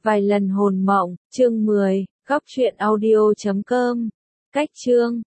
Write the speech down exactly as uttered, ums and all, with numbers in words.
Vài lần hồn mộng, chương mười, góc truyện audio chấm com. Cách chương